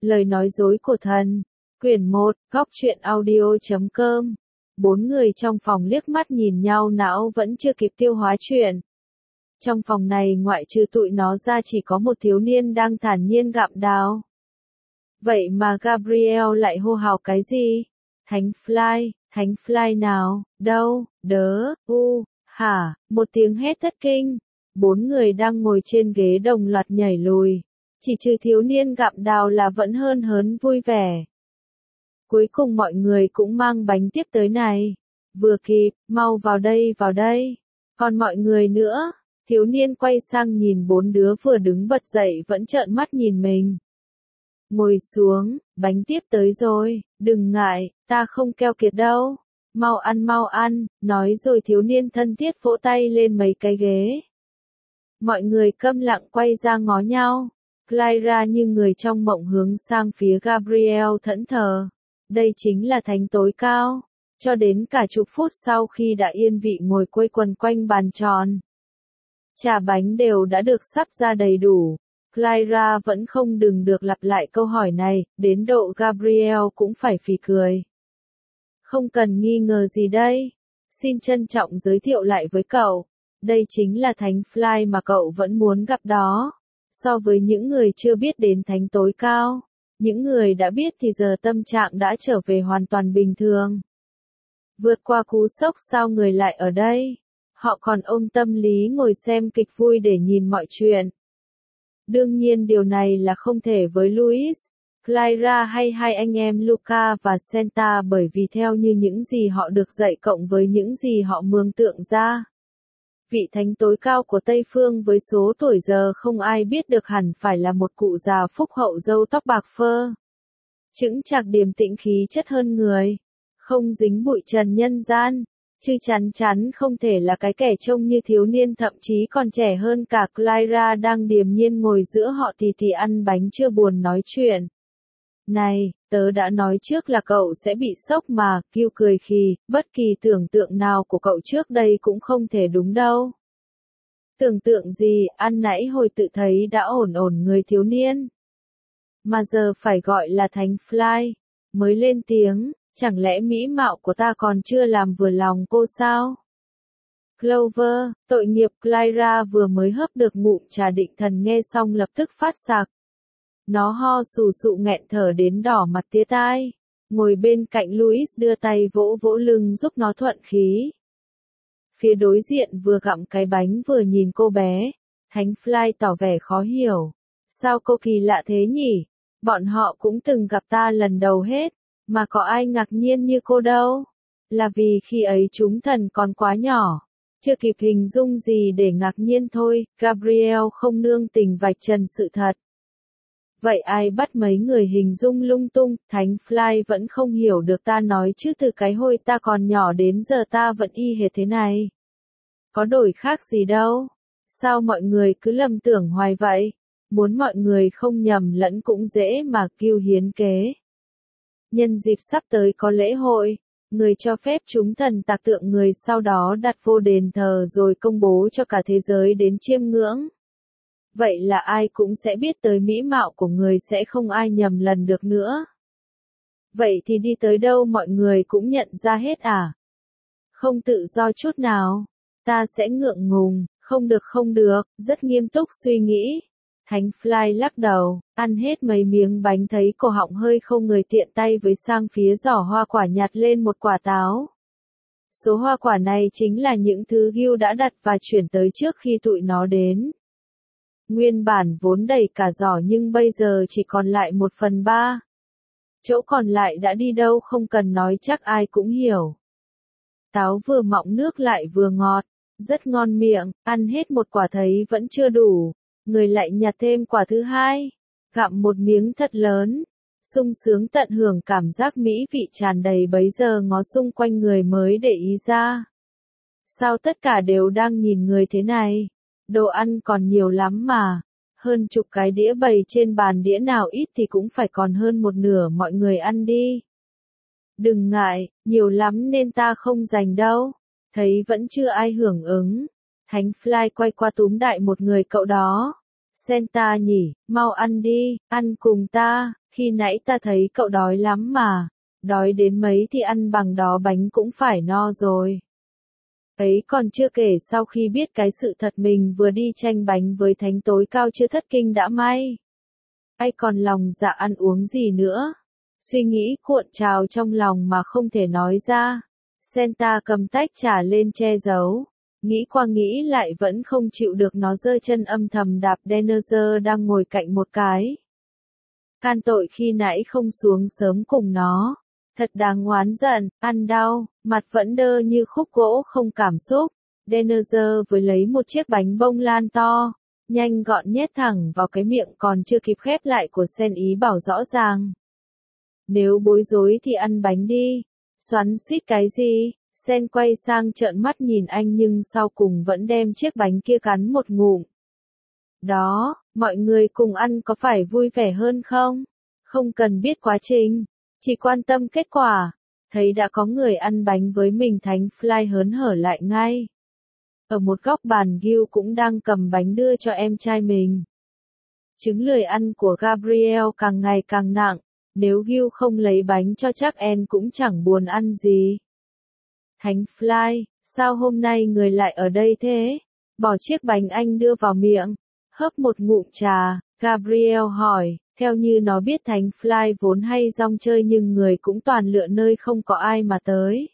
Lời nói dối của thần. Quyển 1, góc truyện audio.com. Bốn người trong phòng liếc mắt nhìn nhau, não vẫn chưa kịp tiêu hóa chuyện. Trong phòng này ngoại trừ tụi nó ra chỉ có một thiếu niên đang thản nhiên gặm đào. Vậy mà Gabriel lại hô hào cái gì? Thánh Fly nào, đâu, hả, một tiếng hét thất kinh. Bốn người đang ngồi trên ghế đồng loạt nhảy lùi. Chỉ trừ thiếu niên gặm đào là vẫn hớn vui vẻ. Cuối cùng mọi người cũng mang bánh tiếp tới này. Vừa kịp, mau vào đây. Còn mọi người nữa, thiếu niên quay sang nhìn bốn đứa vừa đứng bật dậy vẫn trợn mắt nhìn mình. Ngồi xuống, bánh tiếp tới rồi, đừng ngại, ta không keo kiệt đâu. Mau ăn, nói rồi thiếu niên thân thiết vỗ tay lên mấy cái ghế. Mọi người câm lặng quay ra ngó nhau. Clara như người trong mộng hướng sang phía Gabriel thẫn thờ. Đây chính là thánh tối cao. Cho đến cả chục phút sau khi đã yên vị ngồi quây quần quanh bàn tròn, trà bánh đều đã được sắp ra đầy đủ. Clara vẫn không được lặp lại câu hỏi này, đến độ Gabriel cũng phải phì cười. Không cần nghi ngờ gì đây. Xin trân trọng giới thiệu lại với cậu. Đây chính là thánh Fly mà cậu vẫn muốn gặp đó. So với những người chưa biết đến thánh tối cao, những người đã biết thì giờ tâm trạng đã trở về hoàn toàn bình thường. Vượt qua cú sốc sao người lại ở đây? Họ còn ôm tâm lý ngồi xem kịch vui để nhìn mọi chuyện. Đương nhiên điều này là không thể với Louis, Clara hay hai anh em Luca và Santa, bởi vì theo như những gì họ được dạy cộng với những gì họ mường tượng ra, vị thánh tối cao của Tây Phương với số tuổi giờ không ai biết được hẳn phải là một cụ già phúc hậu râu tóc bạc phơ, chững chạc điềm tĩnh khí chất hơn người, không dính bụi trần nhân gian, chứ chắn không thể là cái kẻ trông như thiếu niên, thậm chí còn trẻ hơn cả Clara đang điềm nhiên ngồi giữa họ thì ăn bánh chưa buồn nói chuyện. Này, tớ đã nói trước là cậu sẽ bị sốc mà, Kiêu cười khì, bất kỳ tưởng tượng nào của cậu trước đây cũng không thể đúng đâu. Tưởng tượng gì, ăn nãy hồi tự thấy đã ổn người thiếu niên. Mà giờ phải gọi là thánh Fly, mới lên tiếng, chẳng lẽ mỹ mạo của ta còn chưa làm vừa lòng cô sao? Clover, tội nghiệp. Clara vừa mới hớp được ngụm trà định thần nghe xong lập tức phát sặc. Nó ho sù sụ nghẹn thở đến đỏ mặt tía tai. Ngồi bên cạnh Louis đưa tay vỗ lưng giúp nó thuận khí. Phía đối diện vừa gặm cái bánh vừa nhìn cô bé. Thánh Fly tỏ vẻ khó hiểu. Sao cô kỳ lạ thế nhỉ? Bọn họ cũng từng gặp ta lần đầu hết, mà có ai ngạc nhiên như cô đâu. Là vì khi ấy chúng thần còn quá nhỏ, chưa kịp hình dung gì để ngạc nhiên thôi. Gabriel không nương tình vạch trần sự thật. Vậy ai bắt mấy người hình dung lung tung? Thánh Fly vẫn không hiểu được ta nói chứ, từ cái hồi ta còn nhỏ đến giờ ta vẫn y hệt thế này. Có đổi khác gì đâu. Sao mọi người cứ lầm tưởng hoài vậy? Muốn mọi người không nhầm lẫn cũng dễ mà. Kiêu hiến kế. Nhân dịp sắp tới có lễ hội, người cho phép chúng thần tạc tượng người sau đó đặt vô đền thờ rồi công bố cho cả thế giới đến chiêm ngưỡng. Vậy là ai cũng sẽ biết tới mỹ mạo của người, sẽ không ai nhầm lần được nữa. Vậy thì đi tới đâu mọi người cũng nhận ra hết à? Không tự do chút nào. Ta sẽ ngượng ngùng, không được, rất nghiêm túc suy nghĩ. Thánh Fly lắc đầu, ăn hết mấy miếng bánh thấy cổ họng hơi không người, tiện tay với sang phía giỏ hoa quả nhặt lên một quả táo. Số hoa quả này chính là những thứ Gil đã đặt và chuyển tới trước khi tụi nó đến. Nguyên bản vốn đầy cả giỏ nhưng bây giờ chỉ còn lại 1/3. Chỗ còn lại đã đi đâu không cần nói, chắc ai cũng hiểu. Táo vừa mọng nước lại vừa ngọt, rất ngon miệng, ăn hết một quả thấy vẫn chưa đủ. Người lại nhặt thêm quả thứ hai, gặm một miếng thật lớn, sung sướng tận hưởng cảm giác mỹ vị tràn đầy, bấy giờ ngó xung quanh người mới để ý ra. Sao tất cả đều đang nhìn người thế này? Đồ ăn còn nhiều lắm mà, hơn chục cái đĩa bày trên bàn, đĩa nào ít thì cũng phải còn hơn một nửa, mọi người ăn đi. Đừng ngại, nhiều lắm nên ta không dành đâu. Thấy vẫn chưa ai hưởng ứng. Thánh Fly quay qua túm đại một người cậu đó. Senta nhỉ, mau ăn đi, ăn cùng ta, khi nãy ta thấy cậu đói lắm mà. Đói đến mấy thì ăn bằng đó bánh cũng phải no rồi. Ấy còn chưa kể sau khi biết cái sự thật mình vừa đi tranh bánh với thánh tối cao chưa thất kinh đã may. Ai còn lòng dạ ăn uống gì nữa. Suy nghĩ cuộn trào trong lòng mà không thể nói ra. Senta cầm tách trà lên che giấu. Nghĩ qua nghĩ lại vẫn không chịu được nó giơ chân âm thầm đạp Denner đang ngồi cạnh một cái. Can tội khi nãy không xuống sớm cùng nó. Thật đáng oán giận, ăn đau, mặt vẫn đơ như khúc gỗ không cảm xúc. Denner với lấy một chiếc bánh bông lan to, nhanh gọn nhét thẳng vào cái miệng còn chưa kịp khép lại của Sen ý bảo rõ ràng. Nếu bối rối thì ăn bánh đi. Xoắn xuýt cái gì? Sen quay sang trợn mắt nhìn anh nhưng sau cùng vẫn đem chiếc bánh kia cắn một ngụm. Đó, mọi người cùng ăn có phải vui vẻ hơn không? Không cần biết quá trình, chỉ quan tâm kết quả. Thấy đã có người ăn bánh với mình Thánh Fly hớn hở lại ngay. Ở một góc bàn Gil cũng đang cầm bánh đưa cho em trai mình. Chứng lười ăn của Gabriel càng ngày càng nặng. Nếu Gil không lấy bánh cho chắc En cũng chẳng buồn ăn gì. Thánh Fly, sao hôm nay người lại ở đây thế? Bỏ chiếc bánh anh đưa vào miệng. Hớp một ngụm trà, Gabriel hỏi, theo như nó biết Thánh Fly vốn hay rong chơi nhưng người cũng toàn lựa nơi không có ai mà tới.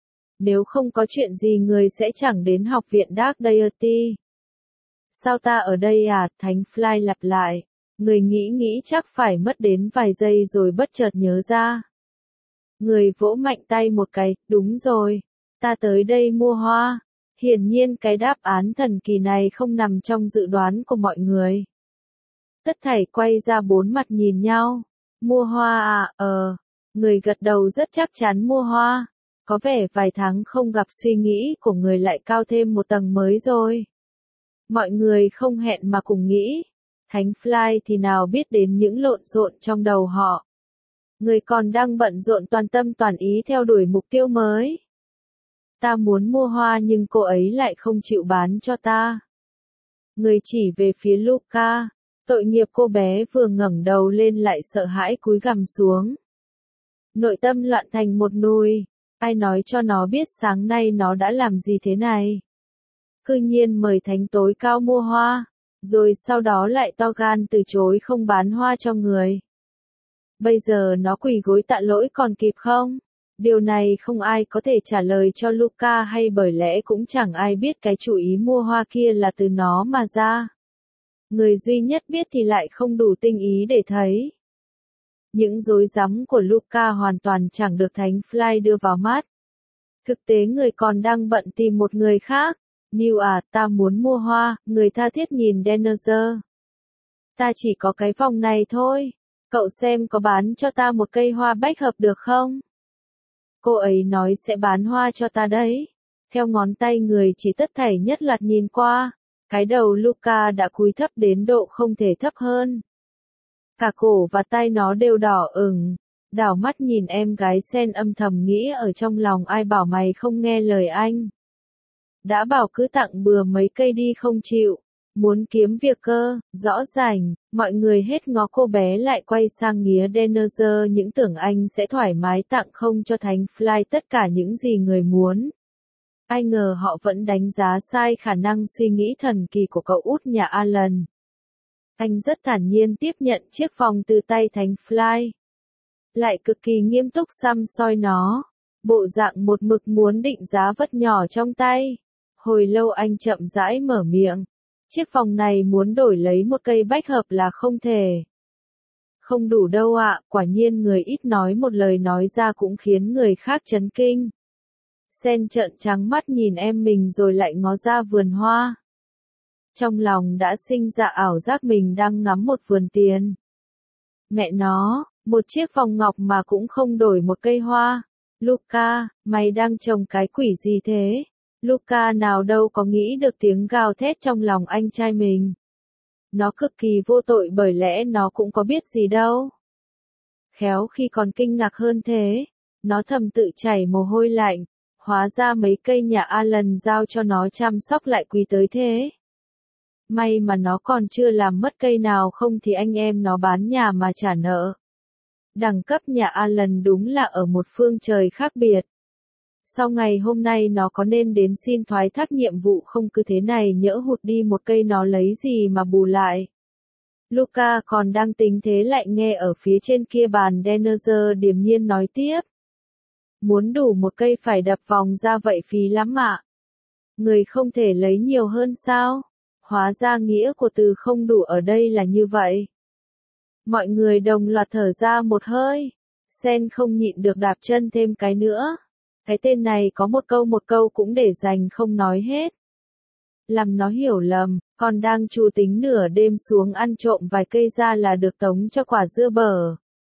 Nếu không có chuyện gì người sẽ chẳng đến học viện Dark Deity. Sao ta ở đây à? Thánh Fly lặp lại. Người nghĩ chắc phải mất đến vài giây rồi bất chợt nhớ ra. Người vỗ mạnh tay một cái, đúng rồi. Ta tới đây mua hoa. Hiển nhiên cái đáp án thần kỳ này không nằm trong dự đoán của mọi người. Tất thảy quay ra bốn mặt nhìn nhau. Mua hoa à, Người gật đầu rất chắc chắn mua hoa. Có vẻ vài tháng không gặp suy nghĩ của người lại cao thêm một tầng mới rồi. Mọi người không hẹn mà cùng nghĩ. Thánh Fly thì nào biết đến những lộn xộn trong đầu họ. Người còn đang bận rộn toàn tâm toàn ý theo đuổi mục tiêu mới. Ta muốn mua hoa nhưng cô ấy lại không chịu bán cho ta. Người chỉ về phía Luca. Tội nghiệp cô bé vừa ngẩng đầu lên lại sợ hãi cúi gằm xuống. Nội tâm loạn thành một nùi. Ai nói cho nó biết sáng nay nó đã làm gì thế này? Cư nhiên mời thánh tối cao mua hoa. Rồi sau đó lại to gan từ chối không bán hoa cho người. Bây giờ nó quỳ gối tạ lỗi còn kịp không? Điều này không ai có thể trả lời cho Luca hay bởi lẽ cũng chẳng ai biết cái chủ ý mua hoa kia là từ nó mà ra. Người duy nhất biết thì lại không đủ tinh ý để thấy. Những rối rắm của Luca hoàn toàn chẳng được Thánh Fly đưa vào mắt. Thực tế người còn đang bận tìm một người khác. Neil à, ta muốn mua hoa, người tha thiết nhìn Denner. Ta chỉ có cái vòng này thôi. Cậu xem có bán cho ta một cây hoa bách hợp được không? Cô ấy nói sẽ bán hoa cho ta đấy. Theo ngón tay người chỉ tất thảy nhất loạt nhìn qua. Cái đầu Luca đã cúi thấp đến độ không thể thấp hơn. Cả cổ và tay nó đều đỏ ửng. Đảo mắt nhìn em gái Sen âm thầm nghĩ ở trong lòng ai bảo mày không nghe lời anh. Đã bảo cứ tặng bừa mấy cây đi không chịu. Muốn kiếm việc cơ, rõ ràng, mọi người hết ngó cô bé lại quay sang nghía Denner những tưởng anh sẽ thoải mái tặng không cho Thánh Fly tất cả những gì người muốn. Ai ngờ họ vẫn đánh giá sai khả năng suy nghĩ thần kỳ của cậu út nhà Alan. Anh rất thản nhiên tiếp nhận chiếc vòng từ tay Thánh Fly. Lại cực kỳ nghiêm túc săm soi nó. Bộ dạng một mực muốn định giá vật nhỏ trong tay. Hồi lâu anh chậm rãi mở miệng. Chiếc vòng này muốn đổi lấy một cây bách hợp là không thể. Không đủ đâu ạ, quả nhiên người ít nói một lời nói ra cũng khiến người khác chấn kinh. Sen trợn trắng mắt nhìn em mình rồi lại ngó ra vườn hoa. Trong lòng đã sinh ra ảo giác mình đang ngắm một vườn tiền. Mẹ nó, một chiếc vòng ngọc mà cũng không đổi một cây hoa. Luca, mày đang trồng cái quỷ gì thế? Luca nào đâu có nghĩ được tiếng gào thét trong lòng anh trai mình. Nó cực kỳ vô tội bởi lẽ nó cũng có biết gì đâu. Khéo khi còn kinh ngạc hơn thế, nó thầm tự chảy mồ hôi lạnh, hóa ra mấy cây nhà Alan giao cho nó chăm sóc lại quý tới thế. May mà nó còn chưa làm mất cây nào, không thì anh em nó bán nhà mà trả nợ. Đẳng cấp nhà Alan đúng là ở một phương trời khác biệt. Sau ngày hôm nay nó có nên đến xin thoái thác nhiệm vụ không, cứ thế này nhỡ hụt đi một cây nó lấy gì mà bù lại. Luca còn đang tính thế lại nghe ở phía trên kia bàn Denner điềm nhiên nói tiếp. Muốn đủ một cây phải đập vòng ra vậy phí lắm ạ. Người không thể lấy nhiều hơn sao? Hóa ra nghĩa của từ không đủ ở đây là như vậy. Mọi người đồng loạt thở ra một hơi. Sen không nhịn được đạp chân thêm cái nữa. Cái tên này có một câu cũng để dành không nói hết. Làm nó hiểu lầm, còn đang chủ tính nửa đêm xuống ăn trộm vài cây ra là được tống cho quả dưa bở.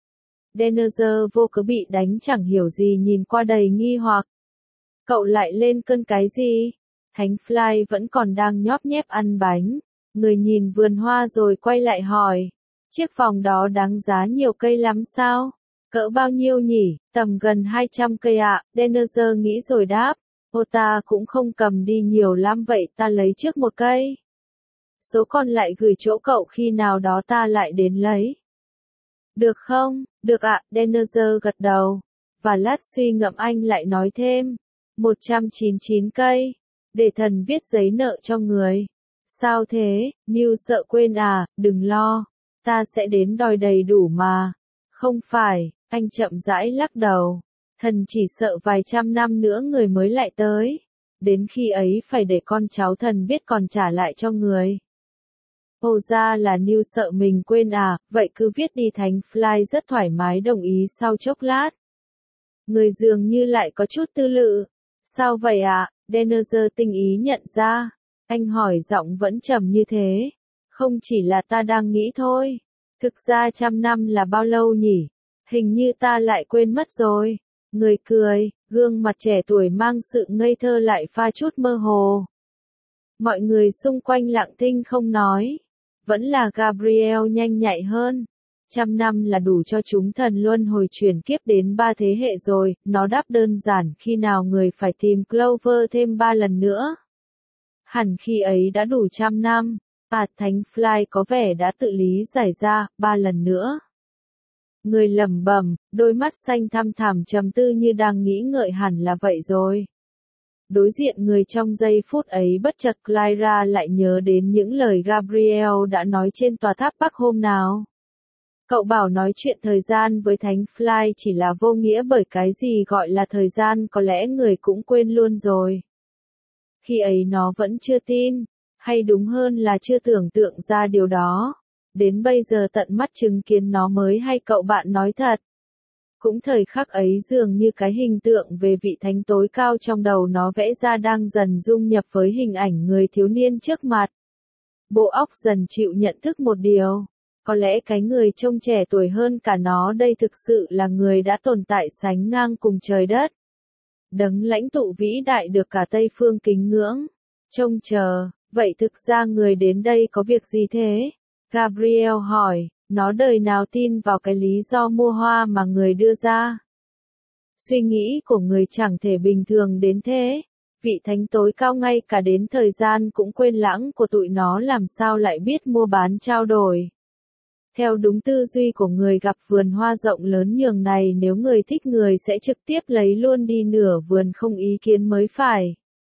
Denner vô cớ bị đánh chẳng hiểu gì nhìn qua đầy nghi hoặc. Cậu lại lên cơn cái gì? Thánh Fly vẫn còn đang nhóp nhép ăn bánh. Người nhìn vườn hoa rồi quay lại hỏi. Chiếc vòng đó đáng giá nhiều cây lắm sao? Cỡ bao nhiêu nhỉ? Tầm gần 200 cây ạ. Denner nghĩ rồi đáp. Ô ta cũng không cầm đi nhiều lắm vậy ta lấy trước một cây. Số còn lại gửi chỗ cậu khi nào đó ta lại đến lấy. Được không? Được ạ, Denner gật đầu. Và lát suy ngẫm anh lại nói thêm. 199 cây. Để thần viết giấy nợ cho người. Sao thế, New sợ quên à, đừng lo. Ta sẽ đến đòi đầy đủ mà. Không phải, anh chậm rãi lắc đầu. Thần chỉ sợ vài trăm năm nữa người mới lại tới. Đến khi ấy phải để con cháu thần biết còn trả lại cho người. Ồ ra là New sợ mình quên à, vậy cứ viết đi. Thánh Fly rất thoải mái đồng ý sau chốc lát. Người dường như lại có chút tư lự. Sao vậy ạ? Denner tinh ý nhận ra. Anh hỏi giọng vẫn trầm như thế. Không chỉ là ta đang nghĩ thôi. Thực ra 100 năm là bao lâu nhỉ? Hình như ta lại quên mất rồi. Người cười, gương mặt trẻ tuổi mang sự ngây thơ lại pha chút mơ hồ. Mọi người xung quanh lặng thinh không nói. Vẫn là Gabriel nhanh nhạy hơn. 100 năm là đủ cho chúng thần luân hồi chuyển kiếp đến 3 thế hệ rồi, nó đáp đơn giản khi nào người phải tìm Clover thêm 3 lần nữa. Hẳn khi ấy đã đủ 100 năm, Thánh Fly có vẻ đã tự lý giải ra, 3 lần nữa. Người lẩm bẩm, đôi mắt xanh thăm thẳm trầm tư như đang nghĩ ngợi hẳn là vậy rồi. Đối diện người trong giây phút ấy bất chợt Clara lại nhớ đến những lời Gabriel đã nói trên tòa tháp Bắc hôm nào. Cậu bảo nói chuyện thời gian với Thánh Fly chỉ là vô nghĩa bởi cái gì gọi là thời gian có lẽ người cũng quên luôn rồi. Khi ấy nó vẫn chưa tin, hay đúng hơn là chưa tưởng tượng ra điều đó. Đến bây giờ tận mắt chứng kiến nó mới hay cậu bạn nói thật. Cũng thời khắc ấy dường như cái hình tượng về vị thánh tối cao trong đầu nó vẽ ra đang dần dung nhập với hình ảnh người thiếu niên trước mặt. Bộ óc dần chịu nhận thức một điều. Có lẽ cái người trông trẻ tuổi hơn cả nó đây thực sự là người đã tồn tại sánh ngang cùng trời đất. Đấng lãnh tụ vĩ đại được cả Tây Phương kính ngưỡng. Trông chờ, vậy thực ra người đến đây có việc gì thế? Gabriel hỏi, nó đời nào tin vào cái lý do mua hoa mà người đưa ra. Suy nghĩ của người chẳng thể bình thường đến thế. Vị thánh tối cao ngay cả đến thời gian cũng quên lãng của tụi nó làm sao lại biết mua bán trao đổi. Theo đúng tư duy của người gặp vườn hoa rộng lớn nhường này nếu người thích người sẽ trực tiếp lấy luôn đi nửa vườn không ý kiến mới phải.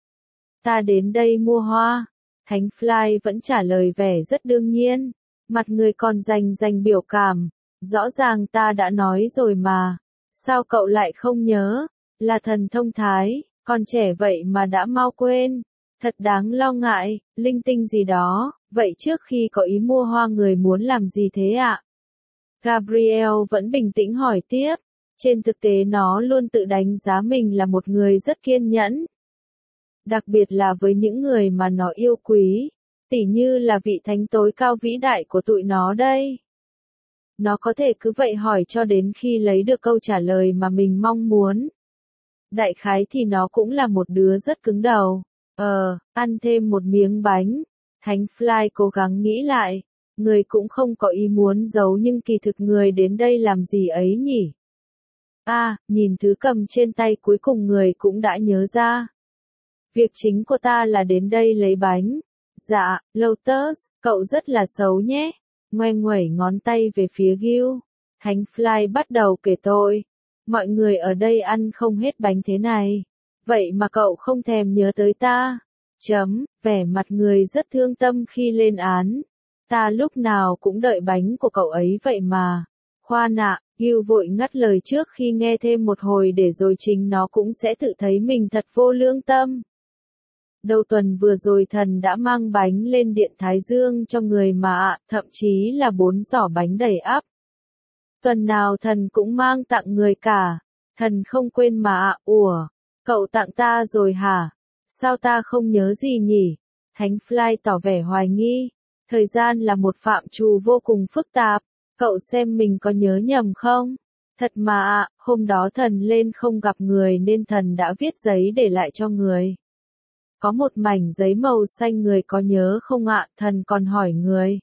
Ta đến đây mua hoa. Thánh Fly vẫn trả lời vẻ rất đương nhiên. Mặt người còn rành biểu cảm. Rõ ràng ta đã nói rồi mà. Sao cậu lại không nhớ? Là thần thông thái, còn trẻ vậy mà đã mau quên. Thật đáng lo ngại, linh tinh gì đó. Vậy trước khi có ý mua hoa người muốn làm gì thế ạ? Gabriel vẫn bình tĩnh hỏi tiếp. Trên thực tế nó luôn tự đánh giá mình là một người rất kiên nhẫn. Đặc biệt là với những người mà nó yêu quý. Tỉ như là vị thánh tối cao vĩ đại của tụi nó đây. Nó có thể cứ vậy hỏi cho đến khi lấy được câu trả lời mà mình mong muốn. Đại khái thì nó cũng là một đứa rất cứng đầu. Ăn thêm một miếng bánh. Thánh Fly cố gắng nghĩ lại. Người cũng không có ý muốn giấu nhưng kỳ thực người đến đây làm gì ấy nhỉ? Nhìn thứ cầm trên tay cuối cùng người cũng đã nhớ ra. Việc chính của ta là đến đây lấy bánh. Dạ, Lotus, cậu rất là xấu nhé. Ngoe nguẩy ngón tay về phía Gil. Thánh Fly bắt đầu kể tội. Mọi người ở đây ăn không hết bánh thế này. Vậy mà cậu không thèm nhớ tới ta. Vẻ mặt người rất thương tâm khi lên án. Ta lúc nào cũng đợi bánh của cậu ấy vậy mà. Khoan ạ, Gil vội ngắt lời trước khi nghe thêm một hồi để rồi chính nó cũng sẽ tự thấy mình thật vô lương tâm. Đầu tuần vừa rồi thần đã mang bánh lên điện Thái Dương cho người mà ạ, thậm chí là 4 giỏ bánh đầy ắp. Tuần nào thần cũng mang tặng người cả. Thần không quên mà ạ, ủa, cậu tặng ta rồi hả? Sao ta không nhớ gì nhỉ? Thánh Fly tỏ vẻ hoài nghi. Thời gian là một phạm trù vô cùng phức tạp. Cậu xem mình có nhớ nhầm không? Thật mà ạ, hôm đó thần lên không gặp người nên thần đã viết giấy để lại cho người. Có một mảnh giấy màu xanh người có nhớ không ạ? Thần còn hỏi người.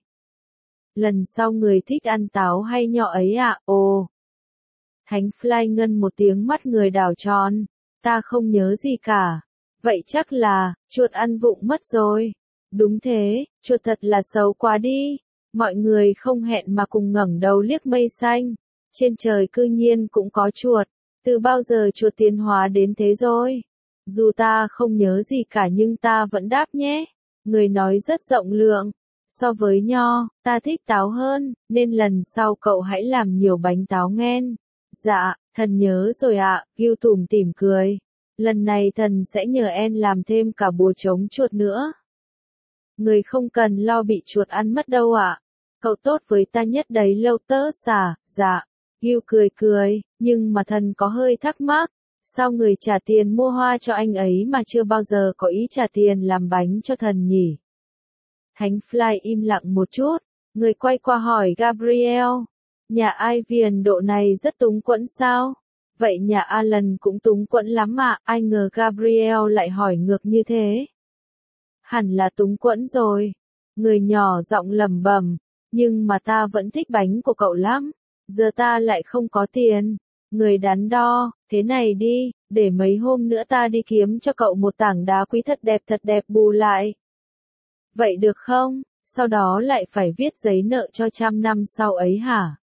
Lần sau người thích ăn táo hay nhọ ấy ạ? Ồ. Thánh Fly ngân một tiếng, mắt người đảo tròn. Ta không nhớ gì cả. Vậy chắc là, chuột ăn vụng mất rồi. Đúng thế, chuột thật là xấu quá đi. Mọi người không hẹn mà cùng ngẩng đầu liếc mây xanh. Trên trời cư nhiên cũng có chuột. Từ bao giờ chuột tiến hóa đến thế rồi? Dù ta không nhớ gì cả nhưng ta vẫn đáp nhé. Người nói rất rộng lượng. So với nho, ta thích táo hơn, nên lần sau cậu hãy làm nhiều bánh táo nghen. Dạ, thần nhớ rồi ạ, Gil tủm tỉm cười. Lần này thần sẽ nhờ En làm thêm cả bùa chống chuột nữa. Người không cần lo bị chuột ăn mất đâu ạ. Cậu tốt với ta nhất đấy Lotus à, dạ. Gil cười cười, nhưng mà thần có hơi thắc mắc. Sao người trả tiền mua hoa cho anh ấy mà chưa bao giờ có ý trả tiền làm bánh cho thần nhỉ? Thánh Fly im lặng một chút, người quay qua hỏi Gabriel. Nhà Ivian độ này rất túng quẫn sao? Vậy nhà Alan cũng túng quẫn lắm ạ, ai ngờ Gabriel lại hỏi ngược như thế. Hẳn là túng quẫn rồi. Người nhỏ giọng lẩm bẩm, nhưng mà ta vẫn thích bánh của cậu lắm. Giờ ta lại không có tiền. Người đắn đo, thế này đi, để mấy hôm nữa ta đi kiếm cho cậu một tảng đá quý thật đẹp bù lại. Vậy được không? Sau đó lại phải viết giấy nợ cho 100 năm sau ấy hả?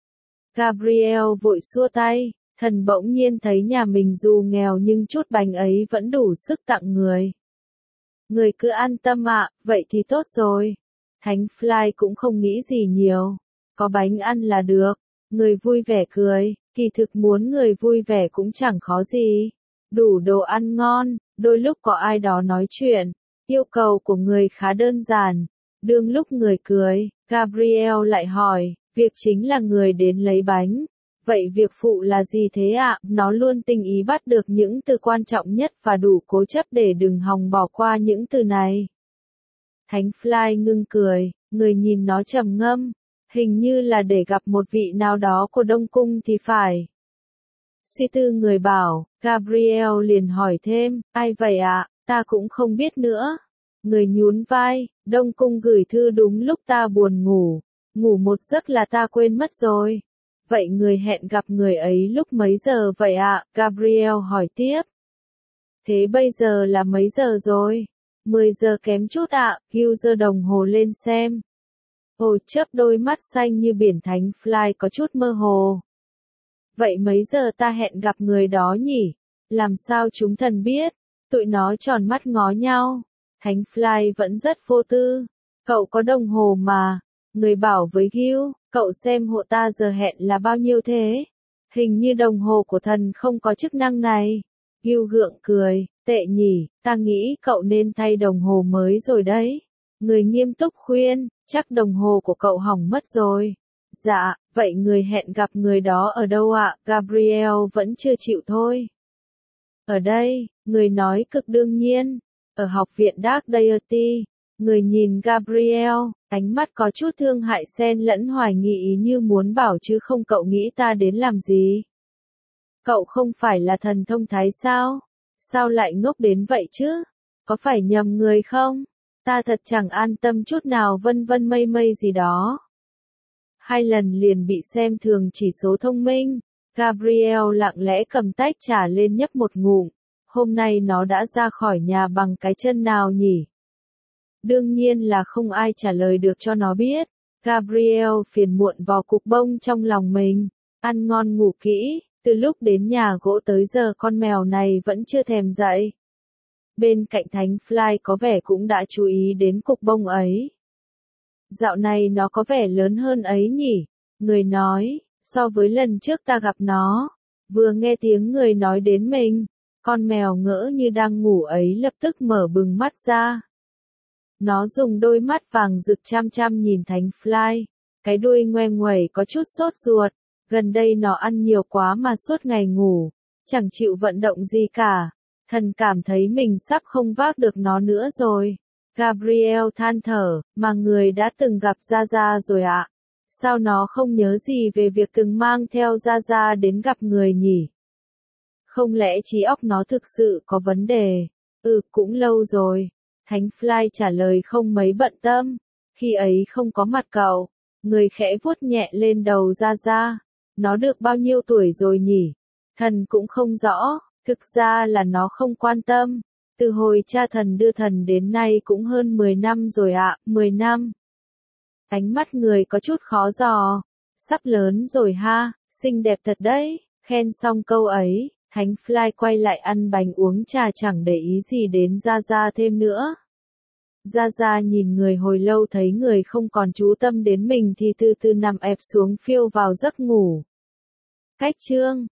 Gabriel vội xua tay, thần bỗng nhiên thấy nhà mình dù nghèo nhưng chút bánh ấy vẫn đủ sức tặng người. Người cứ an tâm ạ, vậy thì tốt rồi. Thánh Fly cũng không nghĩ gì nhiều. Có bánh ăn là được. Người vui vẻ cười, kỳ thực muốn người vui vẻ cũng chẳng khó gì. Đủ đồ ăn ngon, đôi lúc có ai đó nói chuyện. Yêu cầu của người khá đơn giản. Đương lúc người cười, Gabriel lại hỏi, việc chính là người đến lấy bánh. Vậy việc phụ là gì thế ạ? Nó luôn tinh ý bắt được những từ quan trọng nhất và đủ cố chấp để đừng hòng bỏ qua những từ này. Thánh Fly ngưng cười, người nhìn nó trầm ngâm. Hình như là để gặp một vị nào đó của Đông Cung thì phải. Suy tư người bảo, Gabriel liền hỏi thêm, ai vậy ạ? Ta cũng không biết nữa. Người nhún vai, Đông Cung gửi thư đúng lúc ta buồn ngủ. Ngủ một giấc là ta quên mất rồi. Vậy người hẹn gặp người ấy lúc mấy giờ vậy ạ? Gabriel hỏi tiếp. Thế bây giờ là mấy giờ rồi? 10 giờ kém chút ạ, Gil giơ đồng hồ lên xem. Ồ, chớp đôi mắt xanh như biển. Thánh Fly có chút mơ hồ. Vậy mấy giờ ta hẹn gặp người đó nhỉ? Làm sao chúng thần biết? Tụi nó tròn mắt ngó nhau. Thánh Fly vẫn rất vô tư. Cậu có đồng hồ mà. Người bảo với Gil, cậu xem hộ ta giờ hẹn là bao nhiêu thế? Hình như đồng hồ của thần không có chức năng này. Gil gượng cười, tệ nhỉ, ta nghĩ cậu nên thay đồng hồ mới rồi đấy. Người nghiêm túc khuyên, chắc đồng hồ của cậu hỏng mất rồi. Dạ, vậy người hẹn gặp người đó ở đâu ạ? Gabriel vẫn chưa chịu thôi. Ở đây, người nói cực đương nhiên. Ở học viện Dark Deity. Người nhìn Gabriel, ánh mắt có chút thương hại xen lẫn hoài nghi như muốn bảo chứ không, cậu nghĩ ta đến làm gì? Cậu không phải là thần thông thái sao? Sao lại ngốc đến vậy chứ? Có phải nhầm người không? Ta thật chẳng an tâm chút nào, vân vân mây mây gì đó. 2 lần liền bị xem thường chỉ số thông minh. Gabriel lặng lẽ cầm tách trà lên nhấp một ngụm. Hôm nay nó đã ra khỏi nhà bằng cái chân nào nhỉ? Đương nhiên là không ai trả lời được cho nó biết. Gabriel phiền muộn vò cục bông trong lòng mình. Ăn ngon ngủ kỹ, từ lúc đến nhà gỗ tới giờ con mèo này vẫn chưa thèm dậy. Bên cạnh Thánh Fly có vẻ cũng đã chú ý đến cục bông ấy. Dạo này nó có vẻ lớn hơn ấy nhỉ? Người nói, so với lần trước ta gặp nó. Vừa nghe tiếng người nói đến mình, con mèo ngỡ như đang ngủ ấy lập tức mở bừng mắt ra. Nó dùng đôi mắt vàng rực chăm chăm nhìn Thánh Fly, cái đuôi ngoe nguẩy có chút sốt ruột, gần đây nó ăn nhiều quá mà suốt ngày ngủ, chẳng chịu vận động gì cả. Thần cảm thấy mình sắp không vác được nó nữa rồi. Gabriel than thở, mà người đã từng gặp Gia Gia rồi ạ. Sao nó không nhớ gì về việc từng mang theo Gia Gia đến gặp người nhỉ? Không lẽ trí óc nó thực sự có vấn đề? Cũng lâu rồi. Thánh Fly trả lời không mấy bận tâm. Khi ấy không có mặt cậu. Người khẽ vuốt nhẹ lên đầu Gia Gia. Nó được bao nhiêu tuổi rồi nhỉ? Thần cũng không rõ. Thực ra là nó không quan tâm. Từ hồi cha thần đưa thần đến nay cũng hơn 10 năm rồi ạ, 10 năm. Ánh mắt người có chút khó dò. Sắp lớn rồi ha, xinh đẹp thật đấy. Khen xong câu ấy, Thánh Fly quay lại ăn bánh uống trà chẳng để ý gì đến Gia Gia thêm nữa. Gia Gia nhìn người hồi lâu thấy người không còn chú tâm đến mình thì từ từ nằm ẹp xuống phiêu vào giấc ngủ. Cách chương